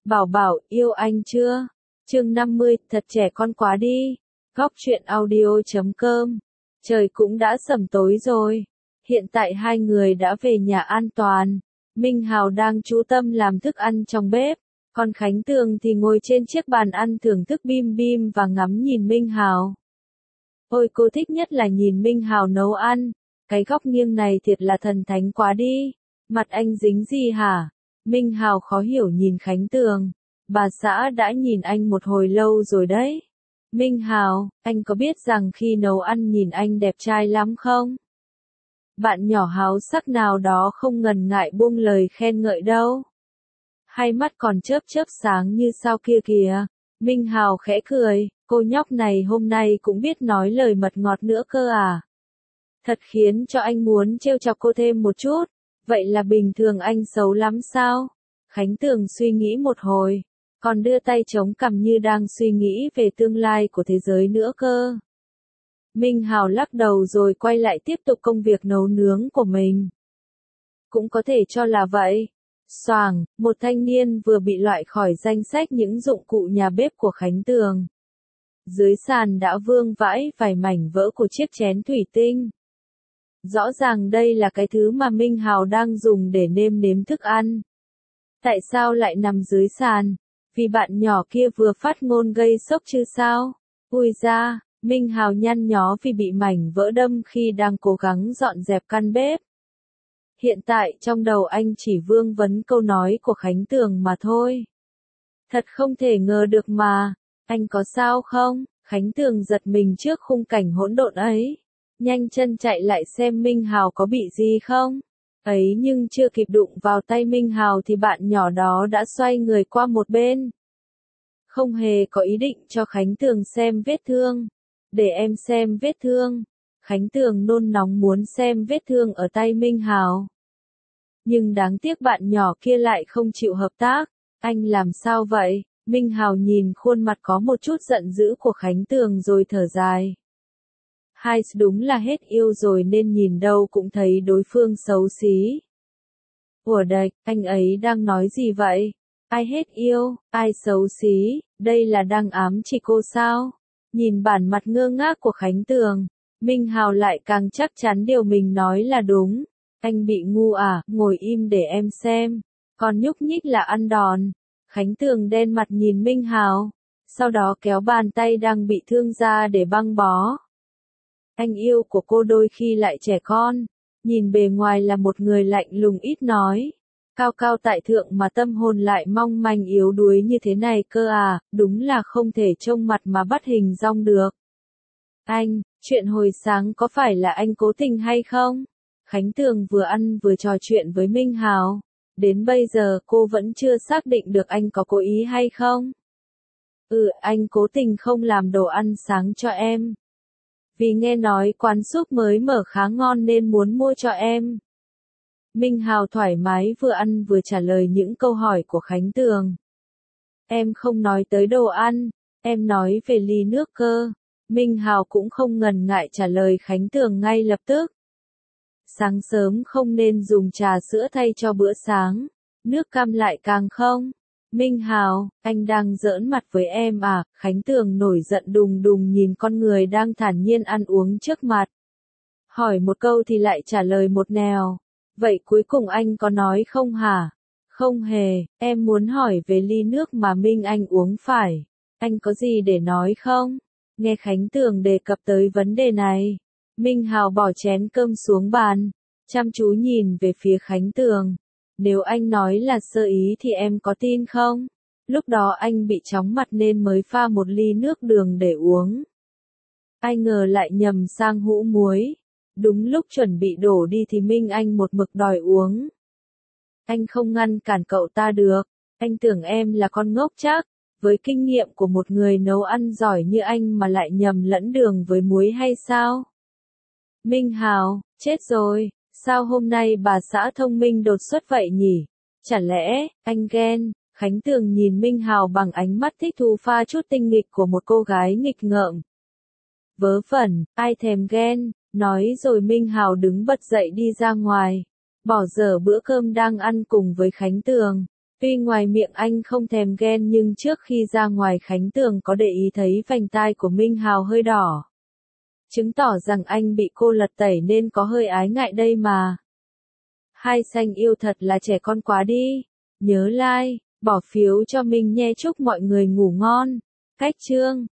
Bảo Bảo, yêu anh chưa? Chương 50, thật trẻ con quá đi. Góc truyện audio.com. Trời cũng đã sẩm tối rồi. Hiện tại hai người đã về nhà an toàn. Minh Hào đang chú tâm làm thức ăn trong bếp. Còn Khánh Tường thì ngồi trên chiếc bàn ăn thưởng thức bim bim và ngắm nhìn Minh Hào. Ôi cô thích nhất là nhìn Minh Hào nấu ăn. Cái góc nghiêng này thiệt là thần thánh quá đi. Mặt anh dính gì hả? Minh Hào khó hiểu nhìn Khánh Tường. Bà xã đã nhìn anh một hồi lâu rồi đấy. Minh Hào, anh có biết rằng khi nấu ăn nhìn anh đẹp trai lắm không? Bạn nhỏ háo sắc nào đó không ngần ngại buông lời khen ngợi đâu. Hai mắt còn chớp chớp sáng như sao kia kìa. Minh Hào khẽ cười, cô nhóc này hôm nay cũng biết nói lời mật ngọt nữa cơ à. Thật khiến cho anh muốn trêu chọc cô thêm một chút. Vậy là bình thường anh xấu lắm sao? Khánh Tường suy nghĩ một hồi, còn đưa tay chống cằm như đang suy nghĩ về tương lai của thế giới nữa cơ. Minh Hào lắc đầu rồi quay lại tiếp tục công việc nấu nướng của mình. Cũng có thể cho là vậy. Xoàng, một thanh niên vừa bị loại khỏi danh sách những dụng cụ nhà bếp của Khánh Tường. Dưới sàn đã vương vãi vài mảnh vỡ của chiếc chén thủy tinh. Rõ ràng đây là cái thứ mà Minh Hào đang dùng để nêm nếm thức ăn. Tại sao lại nằm dưới sàn? Vì bạn nhỏ kia vừa phát ngôn gây sốc chứ sao? Ui da, Minh Hào nhăn nhó vì bị mảnh vỡ đâm khi đang cố gắng dọn dẹp căn bếp. Hiện tại trong đầu anh chỉ vương vấn câu nói của Khánh Tường mà thôi. Thật không thể ngờ được mà. Anh có sao không? Khánh Tường giật mình trước khung cảnh hỗn độn ấy. Nhanh chân chạy lại xem Minh Hào có bị gì không. Ấy nhưng chưa kịp đụng vào tay Minh Hào thì bạn nhỏ đó đã xoay người qua một bên. Không hề có ý định cho Khánh Tường xem vết thương. Để em xem vết thương. Khánh Tường nôn nóng muốn xem vết thương ở tay Minh Hào. Nhưng đáng tiếc bạn nhỏ kia lại không chịu hợp tác. Anh làm sao vậy? Minh Hào nhìn khuôn mặt có một chút giận dữ của Khánh Tường rồi thở dài. Hai đúng là hết yêu rồi nên nhìn đâu cũng thấy đối phương xấu xí. Ủa đây, anh ấy đang nói gì vậy? Ai hết yêu, ai xấu xí, đây là đang ám chỉ cô sao? Nhìn bản mặt ngơ ngác của Khánh Tường, Minh Hào lại càng chắc chắn điều mình nói là đúng. Anh bị ngu à, ngồi im để em xem. Còn nhúc nhích là ăn đòn. Khánh Tường đen mặt nhìn Minh Hào, sau đó kéo bàn tay đang bị thương ra để băng bó. Anh yêu của cô đôi khi lại trẻ con, nhìn bề ngoài là một người lạnh lùng ít nói, cao cao tại thượng mà tâm hồn lại mong manh yếu đuối như thế này cơ à, đúng là không thể trông mặt mà bắt hình dong được. Anh, chuyện hồi sáng có phải là anh cố tình hay không? Khánh Tường vừa ăn vừa trò chuyện với Minh Hào, đến bây giờ cô vẫn chưa xác định được anh có cố ý hay không. Anh cố tình không làm đồ ăn sáng cho em. Vì nghe nói quán súp mới mở khá ngon nên muốn mua cho em. Minh Hào thoải mái vừa ăn vừa trả lời những câu hỏi của Khánh Tường. Em không nói tới đồ ăn, em nói về ly nước cơ. Minh Hào cũng không ngần ngại trả lời Khánh Tường ngay lập tức. Sáng sớm không nên dùng trà sữa thay cho bữa sáng, nước cam lại càng không. Minh Hào, anh đang giỡn mặt với em à? Khánh Tường nổi giận đùng đùng nhìn con người đang thản nhiên ăn uống trước mặt. Hỏi một câu thì lại trả lời một nẻo. Vậy cuối cùng anh có nói không hả? Không hề, em muốn hỏi về ly nước mà Minh Anh uống phải. Anh có gì để nói không? Nghe Khánh Tường đề cập tới vấn đề này, Minh Hào bỏ chén cơm xuống bàn, chăm chú nhìn về phía Khánh Tường. Nếu anh nói là sơ ý thì em có tin không? Lúc đó anh bị chóng mặt nên mới pha một ly nước đường để uống. Ai ngờ lại nhầm sang hũ muối. Đúng lúc chuẩn bị đổ đi thì Minh Anh một mực đòi uống. Anh không ngăn cản cậu ta được. Anh tưởng em là con ngốc chắc. Với kinh nghiệm của một người nấu ăn giỏi như anh mà lại nhầm lẫn đường với muối hay sao? Minh Hào, chết rồi. Sao hôm nay bà xã thông minh đột xuất vậy nhỉ? Chả lẽ, anh ghen? Khánh Tường nhìn Minh Hào bằng ánh mắt thích thú pha chút tinh nghịch của một cô gái nghịch ngợm. Vớ vẩn, ai thèm ghen, nói rồi Minh Hào đứng bật dậy đi ra ngoài. Bỏ dở bữa cơm đang ăn cùng với Khánh Tường. Tuy ngoài miệng anh không thèm ghen nhưng trước khi ra ngoài Khánh Tường có để ý thấy vành tai của Minh Hào hơi đỏ. Chứng tỏ rằng anh bị cô lật tẩy nên có hơi ái ngại đây mà. Hai xanh yêu thật là trẻ con quá đi. Nhớ like, bỏ phiếu cho mình nhé, chúc mọi người ngủ ngon. Cách chương